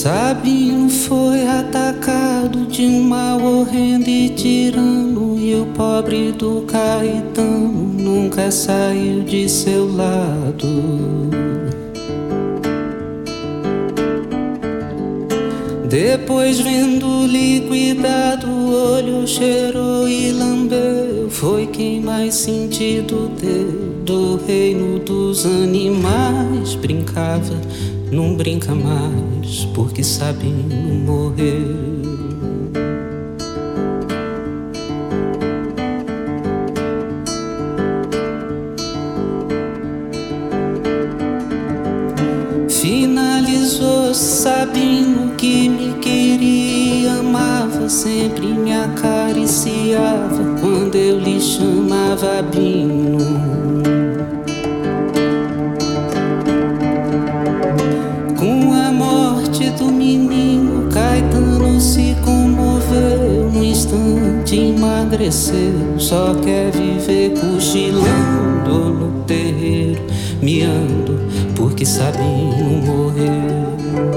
Sabino foi atacado de um mal horrendo e tirano, e o pobre do Caetano nunca saiu de seu lado. Depois, vendo liquidado, o olho cheirou e lambeu. Foi quem mais sentido deu do reino dos animais. Brincava, não brinca mais, porque Sabino morreu. Finalizou Sabino, que me queria, amava, sempre me acariciava quando eu lhe chamava Bino. Com a morte do menino, Caetano se comoveu, num instante emagreceu, só quer viver cochilando no terreiro, miando, porque Sabino morreu.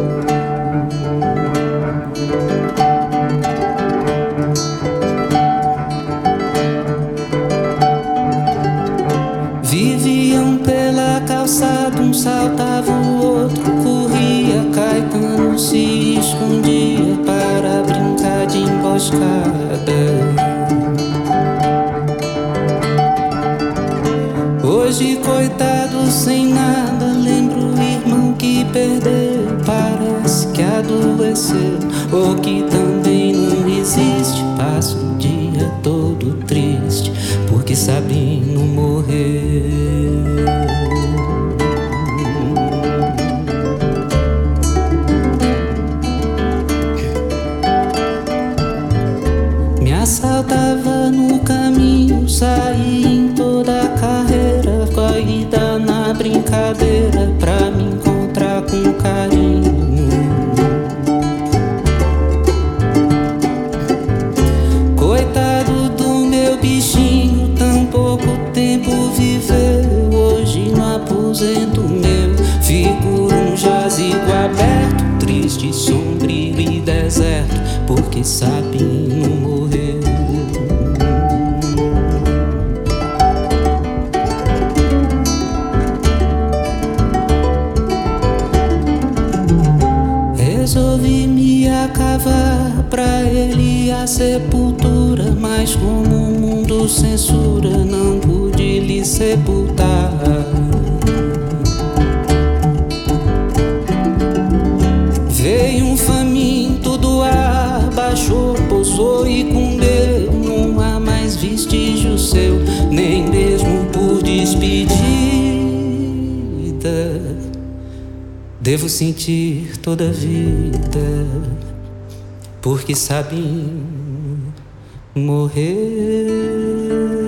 Viviam pela calçada, um saltava, o outro corria. Caetano se escondia para brincar de emboscada. Hoje, coitado, sem nada, lembro o irmão que perdeu. Parece que adoeceu, ou que também não existe. Passa o dia todo triste, porque Sabino morreu. Me assaltava no caminho, saía em toda a carreira, corrida na brincadeira, pra me encontrar com carinho. Coitado do meu bichinho, tão pouco tempo viveu. Hoje no aposento meu figura um jazigo aberto, triste, sombrio e deserto, porque Sabino morreu. Resolvi me acavar pra ele a sepultura, mas como o mundo censura, não pude lhe sepultar. Veio um faminto do ar, baixou, pousou e comeu. Não há mais vestígio seu, nem mesmo por despedida. Devo sentir toda a vida, porque Sabino morreu.